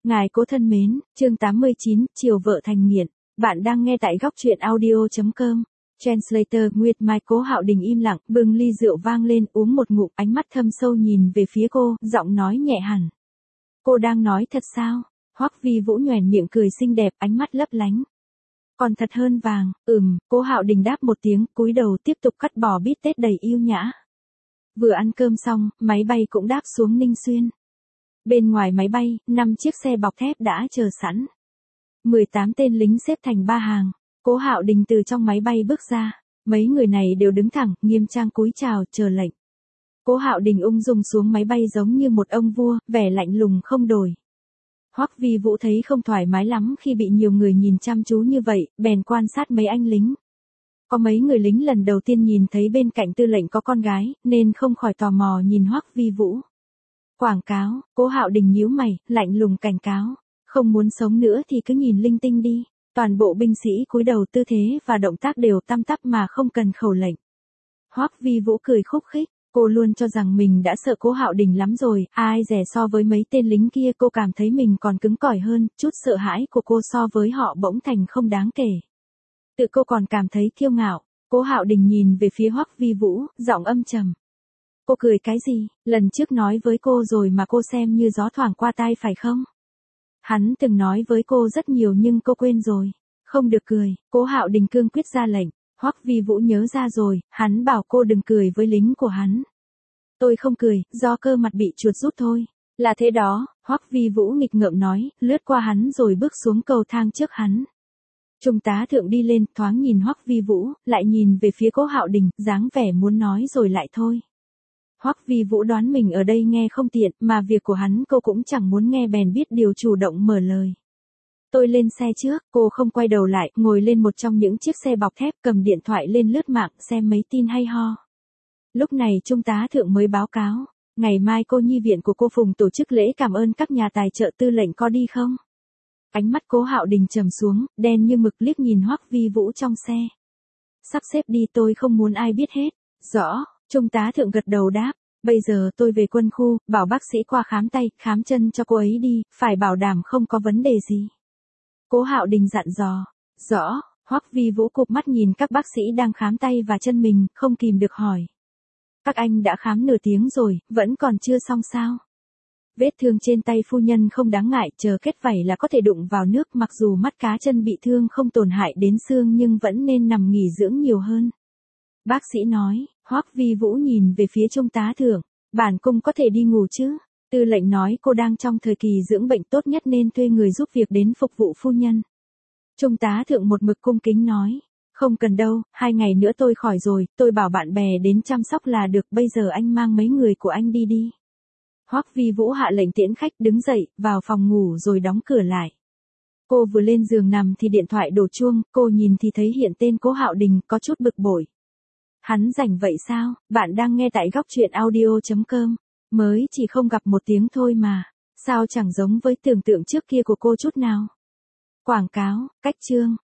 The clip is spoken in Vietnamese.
Ngài cố thân mến, chương 89, chiều vợ thành nghiện. Bạn đang nghe tại góc truyện audio.com. Translator Nguyệt Mai. Cố Hạo Đình im lặng, bưng ly rượu vang lên, uống một ngụm, ánh mắt thâm sâu nhìn về phía cô, giọng nói nhẹ hẳn. Cô đang nói thật sao? Hoắc Vi Vũ nhoẻn miệng cười xinh đẹp, ánh mắt lấp lánh. Còn thật hơn vàng. Cố Hạo Đình đáp một tiếng, cúi đầu tiếp tục cắt bò bít tết đầy yêu nhã. Vừa ăn cơm xong, máy bay cũng đáp xuống Ninh Xuyên. Bên ngoài máy bay, 5 chiếc xe bọc thép đã chờ sẵn. 18 tên lính xếp thành 3 hàng. Cố Hạo Đình từ trong máy bay bước ra. Mấy người này đều đứng thẳng, nghiêm trang cúi chào, chờ lệnh. Cố Hạo Đình ung dung xuống máy bay giống như một ông vua, vẻ lạnh lùng không đổi. Hoắc Vi Vũ thấy không thoải mái lắm khi bị nhiều người nhìn chăm chú như vậy, bèn quan sát mấy anh lính. Có mấy người lính lần đầu tiên nhìn thấy bên cạnh tư lệnh có con gái, nên không khỏi tò mò nhìn Hoắc Vi Vũ. Quảng cáo. Cố Hạo Đình nhíu mày, lạnh lùng cảnh cáo. Không muốn sống nữa thì cứ nhìn linh tinh đi. Toàn bộ binh sĩ cúi đầu, tư thế và động tác đều tăm tắp mà không cần khẩu lệnh. Hoắc Vi Vũ cười khúc khích. Cô luôn cho rằng mình đã sợ Cố Hạo Đình lắm rồi, ai dè so với mấy tên lính kia cô cảm thấy mình còn cứng cỏi hơn, chút sợ hãi của cô so với họ bỗng thành không đáng kể. Tự cô còn cảm thấy kiêu ngạo. Cố Hạo Đình nhìn về phía Hoắc Vi Vũ, giọng âm trầm. Cô cười cái gì, lần trước nói với cô rồi mà cô xem như gió thoảng qua tai phải không? Hắn từng nói với cô rất nhiều nhưng cô quên rồi. Không được cười. Cố Hạo Đình cương quyết ra lệnh. Hoắc Vi Vũ nhớ ra rồi, hắn bảo cô đừng cười với lính của hắn. Tôi không cười, do cơ mặt bị chuột rút thôi. Là thế đó, Hoắc Vi Vũ nghịch ngợm nói, lướt qua hắn rồi bước xuống cầu thang trước hắn. Trung tá thượng đi lên, thoáng nhìn Hoắc Vi Vũ, lại nhìn về phía Cố Hạo Đình, dáng vẻ muốn nói rồi lại thôi. Hoắc Vi Vũ đoán mình ở đây nghe không tiện, mà việc của hắn cô cũng chẳng muốn nghe bèn biết điều chủ động mở lời. Tôi lên xe trước, cô không quay đầu lại, ngồi lên một trong những chiếc xe bọc thép, cầm điện thoại lên lướt mạng, xem mấy tin hay ho. Lúc này Trung tá thượng mới báo cáo, ngày mai cô nhi viện của cô Phùng tổ chức lễ cảm ơn các nhà tài trợ, tư lệnh có đi không? Ánh mắt Cố Hạo Đình trầm xuống, đen như mực, liếc nhìn Hoắc Vi Vũ trong xe. Sắp xếp đi, tôi không muốn ai biết hết. Rõ. Trung tá thượng gật đầu đáp, bây giờ tôi về quân khu, bảo bác sĩ qua khám tay, khám chân cho cô ấy đi, phải bảo đảm không có vấn đề gì. Cố Hạo Đình dặn dò. Rõ. Hoắc Vi Vũ cụp mắt nhìn các bác sĩ đang khám tay và chân mình, không kìm được hỏi. Các anh đã khám nửa tiếng rồi, vẫn còn chưa xong sao? Vết thương trên tay phu nhân không đáng ngại, chờ kết vảy là có thể đụng vào nước, mặc dù mắt cá chân bị thương không tổn hại đến xương nhưng vẫn nên nằm nghỉ dưỡng nhiều hơn. Bác sĩ nói. Hoắc Vi Vũ nhìn về phía Trung tá thượng, bản cung có thể đi ngủ chứ? Tư lệnh nói cô đang trong thời kỳ dưỡng bệnh tốt nhất nên thuê người giúp việc đến phục vụ phu nhân. Trung tá thượng một mực cung kính nói, không cần đâu, 2 ngày nữa tôi khỏi rồi, tôi bảo bạn bè đến chăm sóc là được, bây giờ anh mang mấy người của anh đi đi. Hoắc Vi Vũ hạ lệnh tiễn khách, đứng dậy, vào phòng ngủ rồi đóng cửa lại. Cô vừa lên giường nằm thì điện thoại đổ chuông, cô nhìn thì thấy hiện tên Cố Hạo Đình, có chút bực bội. Hắn rảnh vậy sao? Bạn đang nghe tại góc truyện audio.com. Mới chỉ không gặp một tiếng thôi mà. Sao chẳng giống với tưởng tượng trước kia của cô chút nào? Quảng cáo. Cách chương.